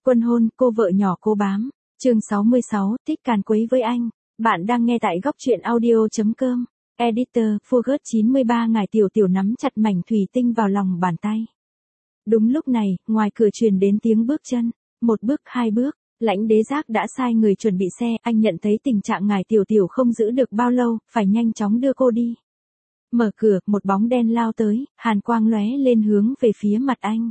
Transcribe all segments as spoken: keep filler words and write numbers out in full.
Quân hôn, cô vợ nhỏ cô bám. Chương sáu mươi sáu, thích càn quấy với anh. Bạn đang nghe tại góc truyện audio.com. Editor, Forget chín mươi ba Ngài Tiểu Tiểu nắm chặt mảnh thủy tinh vào lòng bàn tay. Đúng lúc này, ngoài cửa truyền đến tiếng bước chân. Một bước, hai bước, Lãnh Đế Giác đã sai người chuẩn bị xe. Anh nhận thấy tình trạng Ngài Tiểu Tiểu không giữ được bao lâu, phải nhanh chóng đưa cô đi. Mở cửa, một bóng đen lao tới, hàn quang lóe lên hướng về phía mặt anh.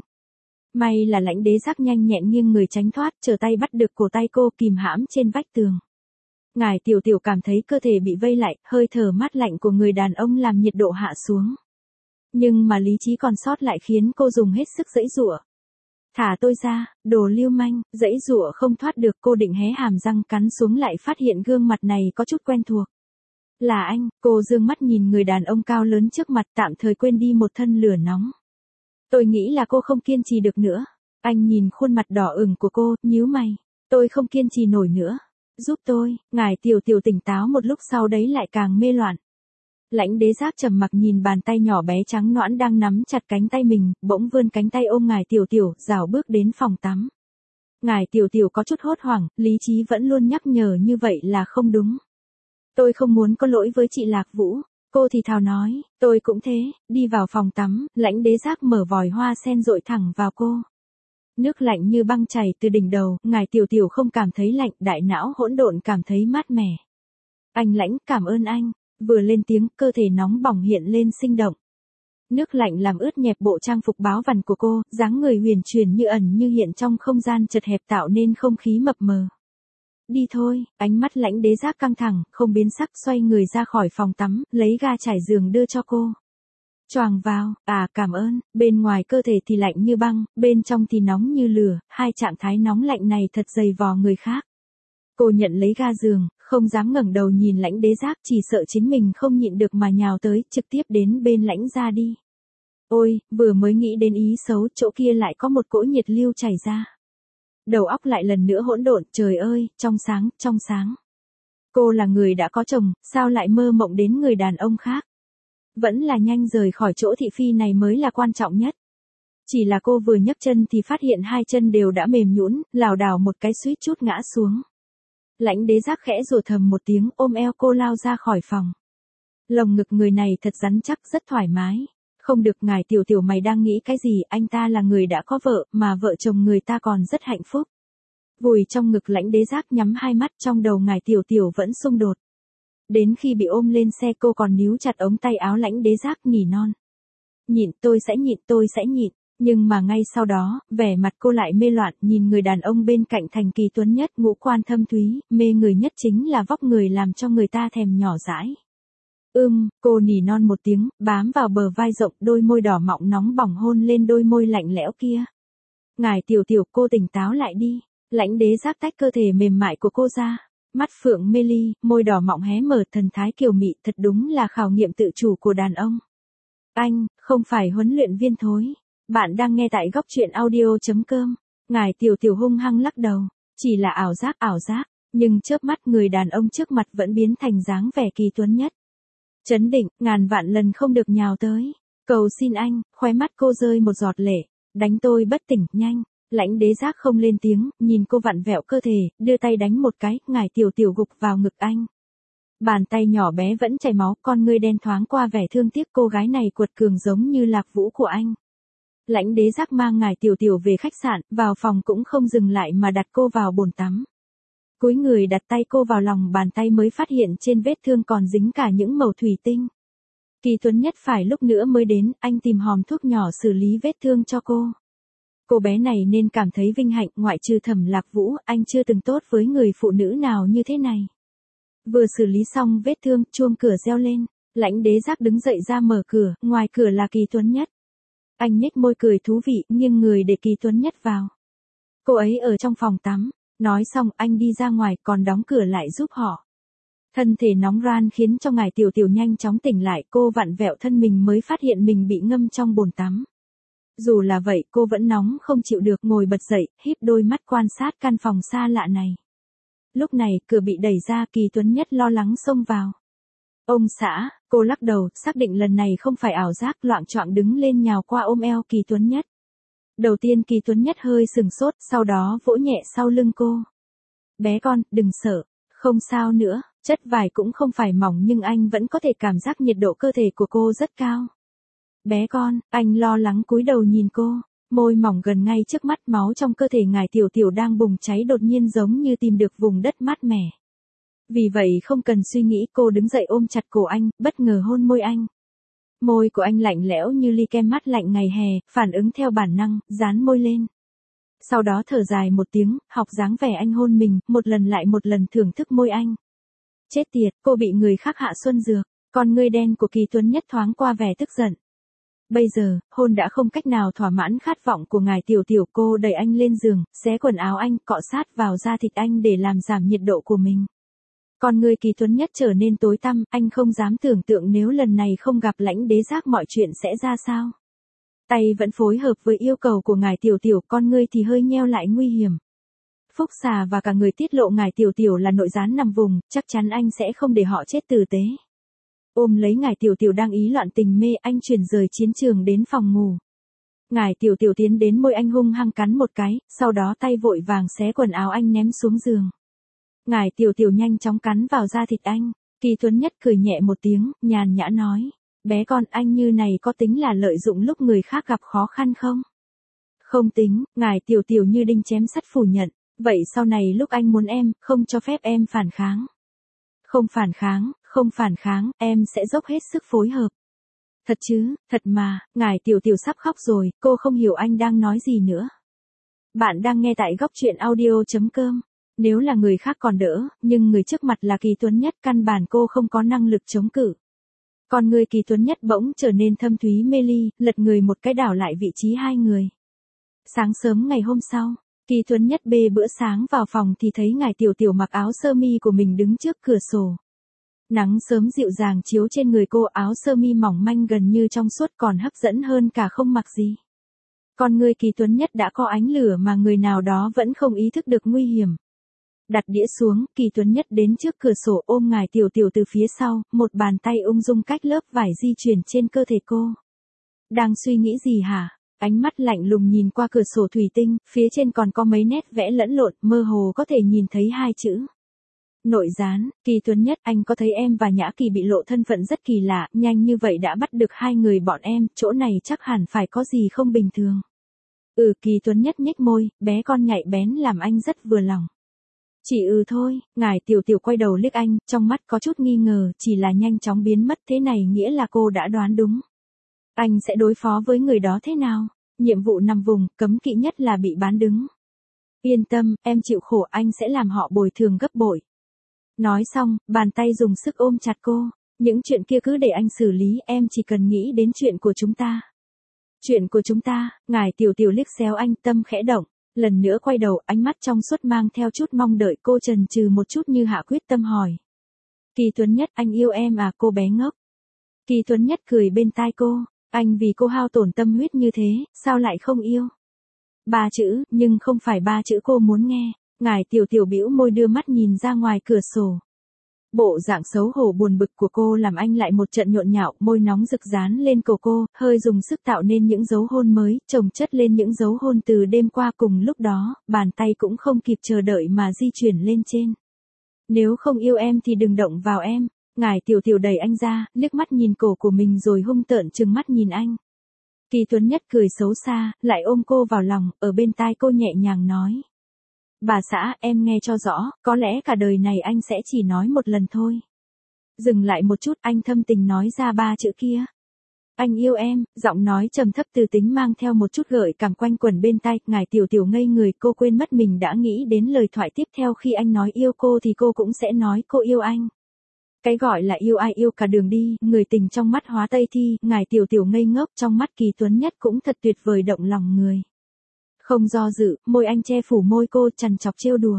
May là Lãnh Đế Giác nhanh nhẹn nghiêng người tránh thoát, trở tay bắt được cổ tay cô kìm hãm trên vách tường. Ngài Tiểu Tiểu cảm thấy cơ thể bị vây lại, hơi thở mát lạnh của người đàn ông làm nhiệt độ hạ xuống. Nhưng mà lý trí còn sót lại khiến cô dùng hết sức giãy giụa. Thả tôi ra, đồ lưu manh, giãy giụa không thoát được, cô định hé hàm răng cắn xuống lại phát hiện gương mặt này có chút quen thuộc. Là anh, cô dương mắt nhìn người đàn ông cao lớn trước mặt, tạm thời quên đi một thân lửa nóng. Tôi nghĩ là cô không kiên trì được nữa. Anh nhìn khuôn mặt đỏ ửng của cô, nhíu mày. Tôi không kiên trì nổi nữa. Giúp tôi. Ngài Tiểu Tiểu tỉnh táo một lúc sau đấy lại càng mê loạn. Lãnh Đế Giác trầm mặc nhìn bàn tay nhỏ bé trắng nõn đang nắm chặt cánh tay mình, bỗng vươn cánh tay ôm Ngài Tiểu Tiểu, rảo bước đến phòng tắm. Ngài Tiểu Tiểu có chút hốt hoảng, lý trí vẫn luôn nhắc nhở như vậy là không đúng. Tôi không muốn có lỗi với chị Lạc Vũ. Cô thì thào nói, tôi cũng thế. Đi vào phòng tắm, Lãnh Đế Giác mở vòi hoa sen dội thẳng vào cô. Nước lạnh như băng chảy từ đỉnh đầu, Ngài Tiểu Tiểu không cảm thấy lạnh, đại não hỗn độn cảm thấy mát mẻ. Anh Lãnh, cảm ơn anh. Vừa lên tiếng, cơ thể nóng bỏng hiện lên sinh động. Nước lạnh làm ướt nhẹp bộ trang phục báo vằn của cô, dáng người huyền chuyển như ẩn như hiện trong không gian chật hẹp tạo nên không khí mập mờ. Đi thôi, ánh mắt Lãnh Đế Giác căng thẳng, không biến sắc, xoay người ra khỏi phòng tắm, lấy ga trải giường đưa cho cô. Choàng vào, à cảm ơn, bên ngoài cơ thể thì lạnh như băng, bên trong thì nóng như lửa, hai trạng thái nóng lạnh này thật dày vò người khác. Cô nhận lấy ga giường, không dám ngẩng đầu nhìn Lãnh Đế Giác, chỉ sợ chính mình không nhịn được mà nhào tới, trực tiếp đến bên Lãnh gia đi. Ôi, vừa mới nghĩ đến ý xấu, chỗ kia lại có một cỗ nhiệt lưu chảy ra. Đầu óc lại lần nữa hỗn độn, trời ơi, trong sáng, trong sáng. Cô là người đã có chồng, sao lại mơ mộng đến người đàn ông khác? Vẫn là nhanh rời khỏi chỗ thị phi này mới là quan trọng nhất. Chỉ là cô vừa nhấc chân thì phát hiện hai chân đều đã mềm nhũn, lảo đảo một cái suýt chút ngã xuống. Lãnh Đế Giác khẽ rủa thầm một tiếng, ôm eo cô lao ra khỏi phòng. Lồng ngực người này thật rắn chắc, rất thoải mái. Không được, Ngài Tiểu Tiểu mày đang nghĩ cái gì, anh ta là người đã có vợ, mà vợ chồng người ta còn rất hạnh phúc. Vùi trong ngực Lãnh Đế Giác nhắm hai mắt, trong đầu Ngài Tiểu Tiểu vẫn xung đột. Đến khi bị ôm lên xe cô còn níu chặt ống tay áo Lãnh Đế Giác nỉ non. Nhịn, tôi sẽ nhịn, tôi sẽ nhịn. Nhưng mà ngay sau đó, vẻ mặt cô lại mê loạn, nhìn người đàn ông bên cạnh thành kỳ tuấn nhất, ngũ quan thâm thúy, mê người nhất chính là vóc người làm cho người ta thèm nhỏ dãi. Ưm, cô nỉ non một tiếng, bám vào bờ vai rộng, đôi môi đỏ mọng nóng bỏng hôn lên đôi môi lạnh lẽo kia. Ngài Tiểu Tiểu, cô tỉnh táo lại đi. Lãnh Đế Giác tách cơ thể mềm mại của cô ra. Mắt phượng mê ly, môi đỏ mọng hé mở, thần thái kiều mị, thật đúng là khảo nghiệm tự chủ của đàn ông. Anh, không phải huấn luyện viên thối. Bạn đang nghe tại góc truyện audio.com. Ngài Tiểu Tiểu hung hăng lắc đầu. Chỉ là ảo giác, ảo giác. Nhưng chớp mắt người đàn ông trước mặt vẫn biến thành dáng vẻ kỳ tuấn nhất. Chấn định, ngàn vạn lần không được nhào tới. Cầu xin anh, khóe mắt cô rơi một giọt lệ. Đánh tôi bất tỉnh, nhanh. Lãnh Đế Giác không lên tiếng, nhìn cô vặn vẹo cơ thể, đưa tay đánh một cái, Ngài Tiểu Tiểu gục vào ngực anh. Bàn tay nhỏ bé vẫn chảy máu, con ngươi đen thoáng qua vẻ thương tiếc, cô gái này cuột cường giống như Lạc Vũ của anh. Lãnh Đế Giác mang Ngài Tiểu Tiểu về khách sạn, vào phòng cũng không dừng lại mà đặt cô vào bồn tắm. Cúi người đặt tay cô vào lòng bàn tay mới phát hiện trên vết thương còn dính cả những mẩu thủy tinh. Kỳ tuấn nhất phải lúc nữa mới đến, anh tìm hòm thuốc nhỏ xử lý vết thương cho cô. Cô bé này nên cảm thấy vinh hạnh, ngoại trừ Thẩm Lạc Vũ, anh chưa từng tốt với người phụ nữ nào như thế này. Vừa xử lý xong vết thương, chuông cửa reo lên. Lãnh Đế Giác đứng dậy ra mở cửa, ngoài cửa là Kỳ tuấn nhất. Anh nhếch môi cười thú vị, nghiêng người để Kỳ tuấn nhất vào. Cô ấy ở trong phòng tắm. Nói xong anh đi ra ngoài còn đóng cửa lại giúp họ. Thân thể nóng ran khiến cho Ngài Tiểu Tiểu nhanh chóng tỉnh lại, cô vặn vẹo thân mình mới phát hiện mình bị ngâm trong bồn tắm. Dù là vậy cô vẫn nóng không chịu được, ngồi bật dậy, híp đôi mắt quan sát căn phòng xa lạ này. Lúc này cửa bị đẩy ra, Kỳ tuấn nhất lo lắng xông vào. Ông xã, cô lắc đầu, xác định lần này không phải ảo giác, loạng choạng đứng lên nhào qua ôm eo Kỳ tuấn nhất. Đầu tiên Kỳ Tuấn Nhất hơi sừng sốt, sau đó vỗ nhẹ sau lưng cô. Bé con, đừng sợ, không sao nữa, chất vải cũng không phải mỏng nhưng anh vẫn có thể cảm giác nhiệt độ cơ thể của cô rất cao. Bé con, anh lo lắng cúi đầu nhìn cô, môi mỏng gần ngay trước mắt, máu trong cơ thể ngài tiểu tiểu đang bùng cháy đột nhiên giống như tìm được vùng đất mát mẻ. Vì vậy không cần suy nghĩ cô đứng dậy ôm chặt cổ anh, bất ngờ hôn môi anh. Môi của anh lạnh lẽo như ly kem mát lạnh ngày hè, phản ứng theo bản năng, dán môi lên. Sau đó thở dài một tiếng, học dáng vẻ anh hôn mình, một lần lại một lần thưởng thức môi anh. Chết tiệt, cô bị người khác hạ xuân dược, con ngươi đen của Kỳ Tuấn Nhất thoáng qua vẻ tức giận. Bây giờ, hôn đã không cách nào thỏa mãn khát vọng của ngài tiểu tiểu, cô đẩy anh lên giường, xé quần áo anh, cọ sát vào da thịt anh để làm giảm nhiệt độ của mình. Con người Kỳ Tuấn Nhất trở nên tối tăm, anh không dám tưởng tượng nếu lần này không gặp Lãnh Đế Giác mọi chuyện sẽ ra sao. Tay vẫn phối hợp với yêu cầu của ngài tiểu tiểu, con ngươi thì hơi nheo lại nguy hiểm. Phúc Xà và cả người tiết lộ ngài tiểu tiểu là nội gián nằm vùng, chắc chắn anh sẽ không để họ chết tử tế. Ôm lấy ngài tiểu tiểu đang ý loạn tình mê, anh chuyển rời chiến trường đến phòng ngủ. Ngài tiểu tiểu tiến đến môi anh hung hăng cắn một cái, sau đó tay vội vàng xé quần áo anh ném xuống giường. Ngài tiểu tiểu nhanh chóng cắn vào da thịt anh, Kỳ Tuấn Nhất cười nhẹ một tiếng, nhàn nhã nói, bé con, anh như này có tính là lợi dụng lúc người khác gặp khó khăn không? Không tính, ngài tiểu tiểu như đinh chém sắt phủ nhận, vậy sau này lúc anh muốn em, không cho phép em phản kháng. Không phản kháng, không phản kháng, em sẽ dốc hết sức phối hợp. Thật chứ, thật mà, ngài tiểu tiểu sắp khóc rồi, cô không hiểu anh đang nói gì nữa. Bạn đang nghe tại góc truyện audio chấm com. Nếu là người khác còn đỡ, nhưng người trước mặt là Kỳ Tuấn Nhất, căn bản cô không có năng lực chống cự. Còn người Kỳ Tuấn Nhất bỗng trở nên thâm thúy mê ly, lật người một cái đảo lại vị trí hai người. Sáng sớm ngày hôm sau, Kỳ Tuấn Nhất bê bữa sáng vào phòng thì thấy ngài tiểu tiểu mặc áo sơ mi của mình đứng trước cửa sổ. Nắng sớm dịu dàng chiếu trên người cô, áo sơ mi mỏng manh gần như trong suốt còn hấp dẫn hơn cả không mặc gì. Còn người Kỳ Tuấn Nhất đã có ánh lửa mà người nào đó vẫn không ý thức được nguy hiểm. Đặt đĩa xuống, Kỳ Tuấn Nhất đến trước cửa sổ ôm ngài tiểu tiểu từ phía sau, một bàn tay ung dung cách lớp vải di chuyển trên cơ thể cô. Đang suy nghĩ gì hả? Ánh mắt lạnh lùng nhìn qua cửa sổ thủy tinh, phía trên còn có mấy nét vẽ lẫn lộn, mơ hồ có thể nhìn thấy hai chữ. Nội gián, Kỳ Tuấn Nhất, anh có thấy em và Nhã Kỳ bị lộ thân phận rất kỳ lạ, nhanh như vậy đã bắt được hai người bọn em, chỗ này chắc hẳn phải có gì không bình thường. Ừ, Kỳ Tuấn Nhất nhếch môi, bé con nhạy bén làm anh rất vừa lòng. Chỉ ừ thôi, ngài tiểu tiểu quay đầu liếc anh, trong mắt có chút nghi ngờ, chỉ là nhanh chóng biến mất, thế này nghĩa là cô đã đoán đúng. Anh sẽ đối phó với người đó thế nào? Nhiệm vụ nằm vùng, cấm kỵ nhất là bị bán đứng. Yên tâm, em chịu khổ, anh sẽ làm họ bồi thường gấp bội. Nói xong, bàn tay dùng sức ôm chặt cô, những chuyện kia cứ để anh xử lý, em chỉ cần nghĩ đến chuyện của chúng ta. Chuyện của chúng ta, ngài tiểu tiểu liếc xéo anh, tâm khẽ động. Lần nữa quay đầu, ánh mắt trong suốt mang theo chút mong đợi, cô chần chừ một chút như hạ quyết tâm hỏi. Kỳ Tuấn Nhất, anh yêu em à, cô bé ngốc. Kỳ Tuấn Nhất cười bên tai cô, anh vì cô hao tổn tâm huyết như thế, sao lại không yêu? Ba chữ, nhưng không phải ba chữ cô muốn nghe, ngài tiểu tiểu bĩu môi đưa mắt nhìn ra ngoài cửa sổ. Bộ dạng xấu hổ buồn bực của cô làm anh lại một trận nhộn nhạo, môi nóng rực dán lên cổ cô, hơi dùng sức tạo nên những dấu hôn mới, chồng chất lên những dấu hôn từ đêm qua, cùng lúc đó, bàn tay cũng không kịp chờ đợi mà di chuyển lên trên. Nếu không yêu em thì đừng động vào em, ngài tiểu tiểu đẩy anh ra, liếc mắt nhìn cổ của mình rồi hung tợn trừng mắt nhìn anh. Kỳ Tuấn Nhất cười xấu xa, lại ôm cô vào lòng, ở bên tai cô nhẹ nhàng nói. Bà xã, em nghe cho rõ, có lẽ cả đời này anh sẽ chỉ nói một lần thôi. Dừng lại một chút, anh thâm tình nói ra ba chữ kia. Anh yêu em, giọng nói trầm thấp từ tính mang theo một chút gợi cảm quanh quẩn bên tai, ngài tiểu tiểu ngây người, cô quên mất mình đã nghĩ đến lời thoại tiếp theo, khi anh nói yêu cô thì cô cũng sẽ nói cô yêu anh. Cái gọi là yêu ai yêu cả đường đi, người tình trong mắt hóa tây thi, ngài tiểu tiểu ngây ngốc, trong mắt Kỳ Tuấn Nhất cũng thật tuyệt vời động lòng người. Không do dự, môi anh che phủ môi cô, chằn chọc trêu đùa.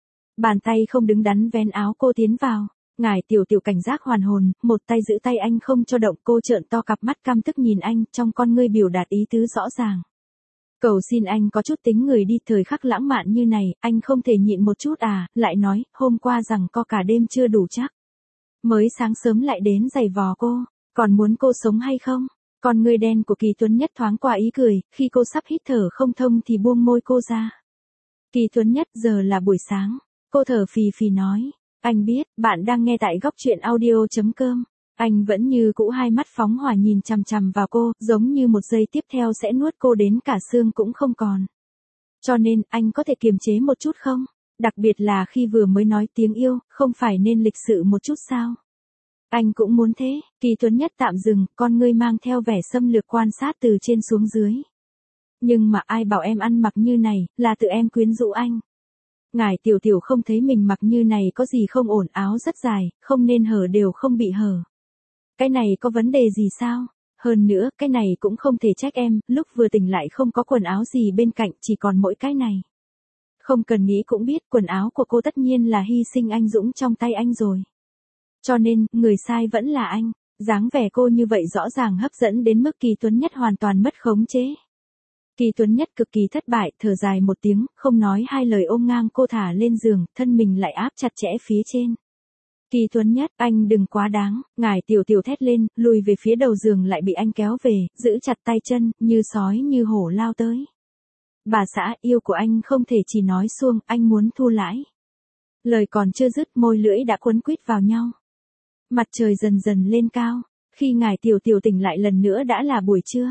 Bàn tay không đứng đắn vén áo cô tiến vào, ngài tiểu tiểu cảnh giác hoàn hồn, một tay giữ tay anh không cho động, cô trợn to cặp mắt căm tức nhìn anh, trong con ngươi biểu đạt ý tứ rõ ràng. Cầu xin anh có chút tính người đi, thời khắc lãng mạn như này, anh không thể nhịn một chút à, lại nói, hôm qua rằng co cả đêm chưa đủ chắc. Mới sáng sớm lại đến giày vò cô, còn muốn cô sống hay không? Con ngươi đen của Kỳ Tuấn Nhất thoáng qua ý cười, khi cô sắp hít thở không thông thì buông môi cô ra. Kỳ Tuấn Nhất, giờ là buổi sáng. Cô thở phì phì nói. Anh biết, bạn đang nghe tại góc truyện audio.com. Anh vẫn như cũ hai mắt phóng hỏa nhìn chằm chằm vào cô, giống như một giây tiếp theo sẽ nuốt cô đến cả xương cũng không còn. Cho nên, anh có thể kiềm chế một chút không? Đặc biệt là khi vừa mới nói tiếng yêu, không phải nên lịch sự một chút sao? Anh cũng muốn thế. Kỳ Tuấn Nhất tạm dừng, con ngươi mang theo vẻ xâm lược quan sát từ trên xuống dưới. Nhưng mà ai bảo em ăn mặc như này, là tự em quyến rũ anh. Ngài tiểu tiểu không thấy mình mặc như này có gì không ổn, áo rất dài, không nên hở đều không bị hở. Cái này có vấn đề gì sao? Hơn nữa, cái này cũng không thể trách em, lúc vừa tỉnh lại không có quần áo gì bên cạnh, chỉ còn mỗi cái này. Không cần nghĩ cũng biết quần áo của cô tất nhiên là hy sinh anh dũng trong tay anh rồi. Cho nên, người sai vẫn là anh. Dáng vẻ cô như vậy rõ ràng hấp dẫn đến mức Kỳ Tuấn Nhất hoàn toàn mất khống chế. Kỳ Tuấn Nhất cực kỳ thất bại, thở dài một tiếng, không nói hai lời ôm ngang cô thả lên giường, thân mình lại áp chặt chẽ phía trên. Kỳ Tuấn Nhất, anh đừng quá đáng, ngài tiểu tiểu thét lên, lùi về phía đầu giường lại bị anh kéo về, giữ chặt tay chân, như sói như hổ lao tới. Bà xã, yêu của anh không thể chỉ nói suông, anh muốn thu lãi. Lời còn chưa dứt, môi lưỡi đã quấn quýt vào nhau. Mặt trời dần dần lên cao, khi ngài tiểu tiểu tỉnh lại lần nữa đã là buổi trưa.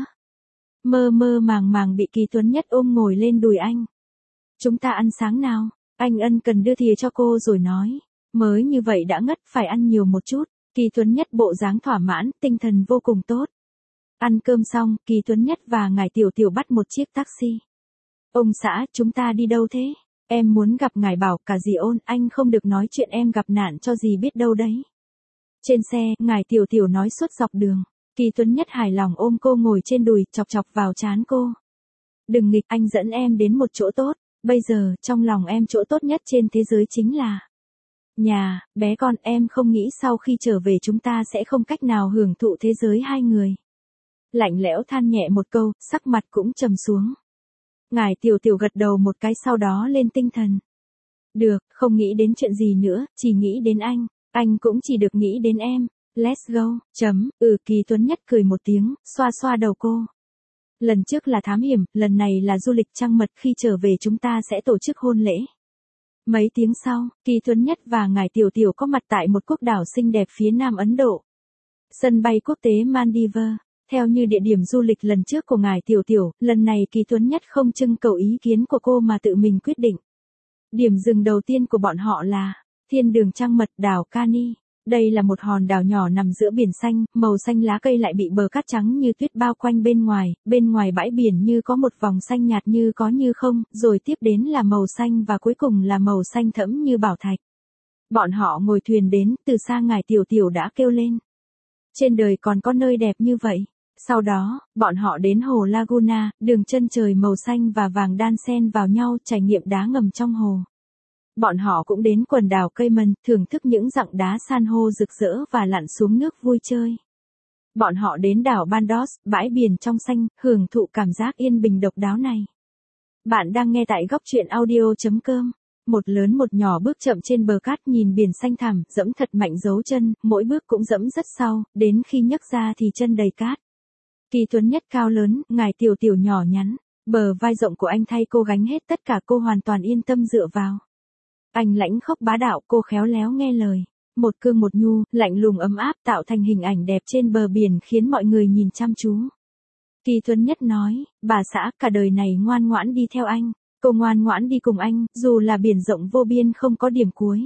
Mơ mơ màng màng bị Kỳ Tuấn Nhất ôm ngồi lên đùi anh. Chúng ta ăn sáng nào, anh ân cần đưa thìa cho cô rồi nói. Mới như vậy đã ngất, phải ăn nhiều một chút. Kỳ Tuấn Nhất bộ dáng thỏa mãn, tinh thần vô cùng tốt. Ăn cơm xong, Kỳ Tuấn Nhất và ngài tiểu tiểu bắt một chiếc taxi. Ông xã, chúng ta đi đâu thế? Em muốn gặp ngài Bảo, cả dì Ôn, anh không được nói chuyện em gặp nạn cho dì biết đâu đấy. Trên xe, ngài tiểu tiểu nói suốt dọc đường. Kỳ Tuấn Nhất hài lòng ôm cô ngồi trên đùi, chọc chọc vào trán cô. Đừng nghịch, anh dẫn em đến một chỗ tốt. Bây giờ, trong lòng em chỗ tốt nhất trên thế giới chính là nhà. Bé con, em không nghĩ sau khi trở về chúng ta sẽ không cách nào hưởng thụ thế giới hai người. Lạnh lẽo than nhẹ một câu, sắc mặt cũng trầm xuống. Ngài tiểu tiểu gật đầu một cái sau đó lên tinh thần. Được, không nghĩ đến chuyện gì nữa, chỉ nghĩ đến anh. Anh cũng chỉ được nghĩ đến em. Let's go, chấm, ừ. Kỳ Tuấn Nhất cười một tiếng, xoa xoa đầu cô. Lần trước là thám hiểm, lần này là du lịch trăng mật, khi trở về chúng ta sẽ tổ chức hôn lễ. Mấy tiếng sau, Kỳ Tuấn Nhất và ngài tiểu tiểu có mặt tại một quốc đảo xinh đẹp phía nam Ấn Độ. Sân bay quốc tế Maldives. Theo như địa điểm du lịch lần trước của ngài tiểu tiểu, lần này Kỳ Tuấn Nhất không trưng cầu ý kiến của cô mà tự mình quyết định. Điểm dừng đầu tiên của bọn họ là thiên đường trăng mật, đảo Cani. Đây là một hòn đảo nhỏ nằm giữa biển xanh, màu xanh lá cây lại bị bờ cát trắng như tuyết bao quanh bên ngoài, bên ngoài bãi biển như có một vòng xanh nhạt như có như không, rồi tiếp đến là màu xanh và cuối cùng là màu xanh thẫm như bảo thạch. Bọn họ ngồi thuyền đến, từ xa ngài tiểu tiểu đã kêu lên. Trên đời còn có nơi đẹp như vậy. Sau đó, bọn họ đến hồ Laguna, đường chân trời màu xanh và vàng đan xen vào nhau, trải nghiệm đá ngầm trong hồ. Bọn họ cũng đến quần đảo Cayman, thưởng thức những dặng đá san hô rực rỡ và lặn xuống nước vui chơi. Bọn họ đến đảo Bandos, bãi biển trong xanh, hưởng thụ cảm giác yên bình độc đáo này. Bạn đang nghe tại góc truyện audio.com. Một lớn một nhỏ bước chậm trên bờ cát nhìn biển xanh thẳm, dẫm thật mạnh dấu chân, mỗi bước cũng dẫm rất sâu, đến khi nhấc ra thì chân đầy cát. Kỳ Tuấn Nhất cao lớn, ngài tiểu tiểu nhỏ nhắn, bờ vai rộng của anh thay cô gánh hết tất cả, cô hoàn toàn yên tâm dựa vào. Anh lãnh khốc bá đạo, cô khéo léo nghe lời. Một cương một nhu, lạnh lùng ấm áp tạo thành hình ảnh đẹp trên bờ biển khiến mọi người nhìn chăm chú. Kỳ Tuấn Nhất nói, bà xã, cả đời này ngoan ngoãn đi theo anh. Cô ngoan ngoãn đi cùng anh, dù là biển rộng vô biên không có điểm cuối.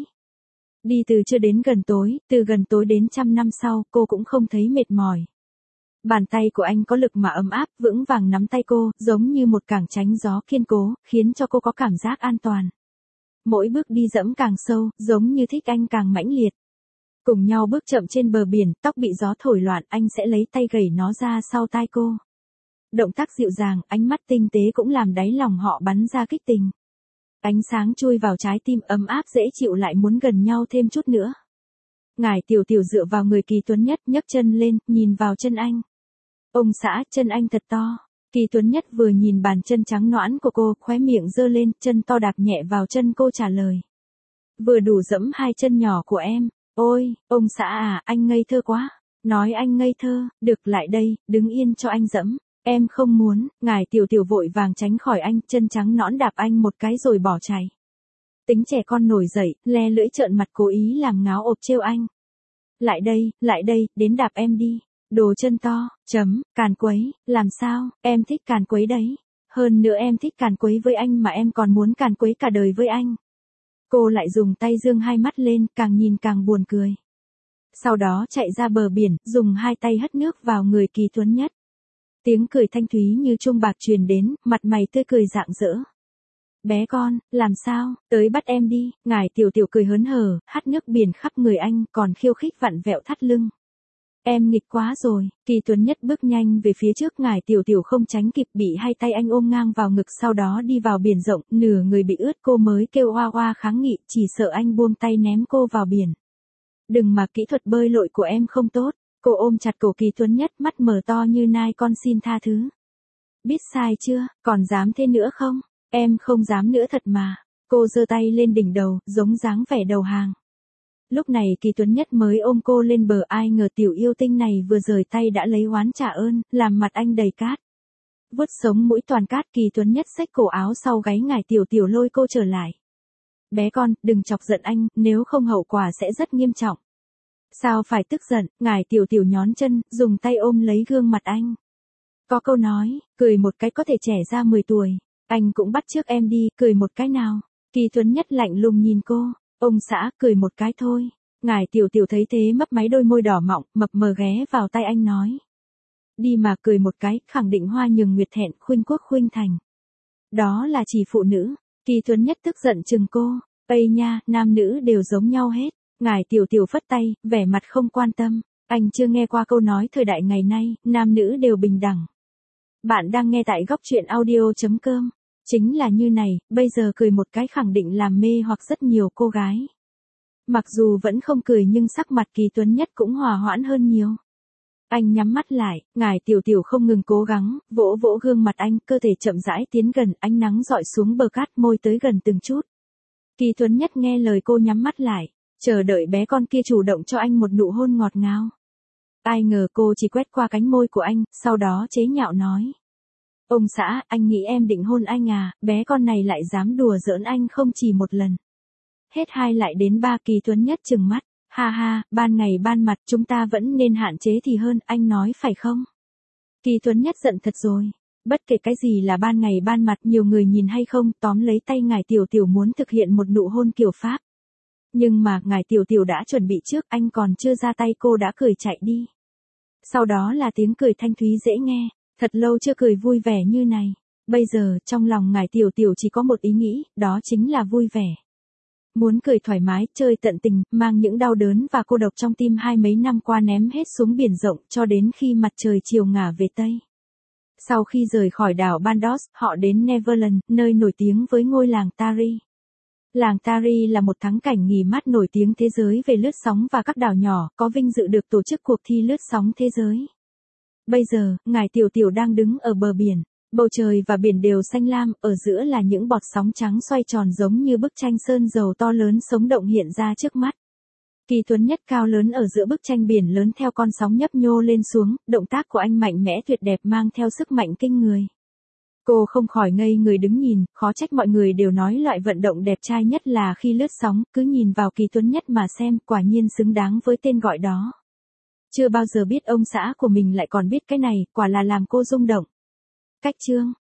Đi từ trưa đến gần tối, từ gần tối đến trăm năm sau, cô cũng không thấy mệt mỏi. Bàn tay của anh có lực mà ấm áp, vững vàng nắm tay cô, giống như một cảng tránh gió kiên cố, khiến cho cô có cảm giác an toàn. Mỗi bước đi dẫm càng sâu, giống như thích anh càng mãnh liệt. Cùng nhau bước chậm trên bờ biển, tóc bị gió thổi loạn, anh sẽ lấy tay gẩy nó ra sau tai cô. Động tác dịu dàng, ánh mắt tinh tế cũng làm đáy lòng họ bắn ra kích tình. Ánh sáng chui vào trái tim, ấm áp dễ chịu, lại muốn gần nhau thêm chút nữa. Ngài tiểu tiểu dựa vào người Kỳ Tuấn Nhất, nhấc chân lên, nhìn vào chân anh. Ông xã, chân anh thật to. Kỳ Tuấn Nhất vừa nhìn bàn chân trắng nõn của cô, khóe miệng giơ lên, chân to đạp nhẹ vào chân cô trả lời. Vừa đủ dẫm hai chân nhỏ của em. Ôi, ông xã à, anh ngây thơ quá. Nói anh ngây thơ, được lại đây, đứng yên cho anh dẫm. Em không muốn, ngài tiểu tiểu vội vàng tránh khỏi anh, chân trắng nõn đạp anh một cái rồi bỏ chạy. Tính trẻ con nổi dậy, le lưỡi trợn mặt cố ý làm ngáo ộp trêu anh. Lại đây, lại đây, đến đạp em đi. Đồ chân to, chấm, càn quấy, làm sao, em thích càn quấy đấy. Hơn nữa em thích càn quấy với anh mà em còn muốn càn quấy cả đời với anh. Cô lại dùng tay dương hai mắt lên, càng nhìn càng buồn cười. Sau đó chạy ra bờ biển, dùng hai tay hất nước vào người Kỳ Tuấn Nhất. Tiếng cười thanh thúy như chuông bạc truyền đến, mặt mày tươi cười rạng rỡ. Bé con, làm sao, tới bắt em đi, ngài tiểu tiểu cười hớn hở, hắt nước biển khắp người anh, còn khiêu khích vặn vẹo thắt lưng. Em nghịch quá rồi, Kỳ Tuấn Nhất bước nhanh về phía trước, ngài tiểu tiểu không tránh kịp, bị hai tay anh ôm ngang vào ngực, sau đó đi vào biển rộng, nửa người bị ướt, cô mới kêu oa oa kháng nghị, chỉ sợ anh buông tay ném cô vào biển. Đừng mà, kỹ thuật bơi lội của em không tốt. Cô ôm chặt cổ Kỳ Tuấn Nhất, mắt mở to như nai, con xin tha thứ. Biết sai chưa, còn dám thế nữa không? Em không dám nữa thật mà. Cô giơ tay lên đỉnh đầu, giống dáng vẻ đầu hàng. Lúc này Kỳ Tuấn Nhất mới ôm cô lên bờ, ai ngờ tiểu yêu tinh này vừa rời tay đã lấy oán trả ơn, làm mặt anh đầy cát. Vuốt sống mũi toàn cát, Kỳ Tuấn Nhất xách cổ áo sau gáy ngải tiểu tiểu lôi cô trở lại. Bé con, đừng chọc giận anh, nếu không hậu quả sẽ rất nghiêm trọng. Sao phải tức giận, ngài tiểu tiểu nhón chân, dùng tay ôm lấy gương mặt anh. Có câu nói, cười một cái có thể trẻ ra mười tuổi. Anh cũng bắt chước em đi, cười một cái nào. Kỳ Tuấn Nhất lạnh lùng nhìn cô. Ông xã, cười một cái thôi. Ngài tiểu tiểu thấy thế mấp máy đôi môi đỏ mọng, mập mờ ghé vào tay anh nói. Đi mà, cười một cái, khẳng định hoa nhường nguyệt thẹn, khuynh quốc khuynh thành. Đó là chỉ phụ nữ. Kỳ Tuấn Nhất tức giận chừng cô. Ây nha, nam nữ đều giống nhau hết. Ngài tiểu tiểu phất tay, vẻ mặt không quan tâm. Anh chưa nghe qua câu nói thời đại ngày nay, nam nữ đều bình đẳng. Bạn đang nghe tại góc truyện audio chấm com. Chính là như này, bây giờ cười một cái khẳng định làm mê hoặc rất nhiều cô gái. Mặc dù vẫn không cười nhưng sắc mặt Kỳ Tuấn Nhất cũng hòa hoãn hơn nhiều. Anh nhắm mắt lại, ngài tiểu tiểu không ngừng cố gắng, vỗ vỗ gương mặt anh, cơ thể chậm rãi tiến gần, ánh nắng dọi xuống bờ cát, môi tới gần từng chút. Kỳ Tuấn Nhất nghe lời cô nhắm mắt lại, chờ đợi bé con kia chủ động cho anh một nụ hôn ngọt ngào. Ai ngờ cô chỉ quét qua cánh môi của anh, sau đó chế nhạo nói. Ông xã, anh nghĩ em định hôn anh à, bé con này lại dám đùa giỡn anh không chỉ một lần. Hết hai lại đến ba, Kỳ Tuấn Nhất trừng mắt. Ha ha, ban ngày ban mặt chúng ta vẫn nên hạn chế thì hơn, anh nói phải không? Kỳ Tuấn Nhất giận thật rồi. Bất kể cái gì là ban ngày ban mặt, nhiều người nhìn hay không, tóm lấy tay ngài tiểu tiểu muốn thực hiện một nụ hôn kiểu Pháp. Nhưng mà, ngài tiểu tiểu đã chuẩn bị trước, anh còn chưa ra tay cô đã cười chạy đi. Sau đó là tiếng cười thanh thúy dễ nghe, thật lâu chưa cười vui vẻ như này. Bây giờ, trong lòng ngài tiểu tiểu chỉ có một ý nghĩ, đó chính là vui vẻ. Muốn cười thoải mái, chơi tận tình, mang những đau đớn và cô độc trong tim hai mấy năm qua ném hết xuống biển rộng, cho đến khi mặt trời chiều ngả về Tây. Sau khi rời khỏi đảo Bandos, họ đến Neverland, nơi nổi tiếng với ngôi làng Tari. Làng Tari là một thắng cảnh nghỉ mát nổi tiếng thế giới về lướt sóng và các đảo nhỏ, có vinh dự được tổ chức cuộc thi lướt sóng thế giới. Bây giờ, ngài tiểu tiểu đang đứng ở bờ biển. Bầu trời và biển đều xanh lam, ở giữa là những bọt sóng trắng xoay tròn giống như bức tranh sơn dầu to lớn sống động hiện ra trước mắt. Kỳ Tuấn Nhất cao lớn ở giữa bức tranh biển lớn theo con sóng nhấp nhô lên xuống, động tác của anh mạnh mẽ tuyệt đẹp mang theo sức mạnh kinh người. Cô không khỏi ngây người đứng nhìn, khó trách mọi người đều nói loại vận động đẹp trai nhất là khi lướt sóng, cứ nhìn vào Kỳ Tuấn Nhất mà xem, quả nhiên xứng đáng với tên gọi đó. Chưa bao giờ biết ông xã của mình lại còn biết cái này, quả là làm cô rung động. Cách chương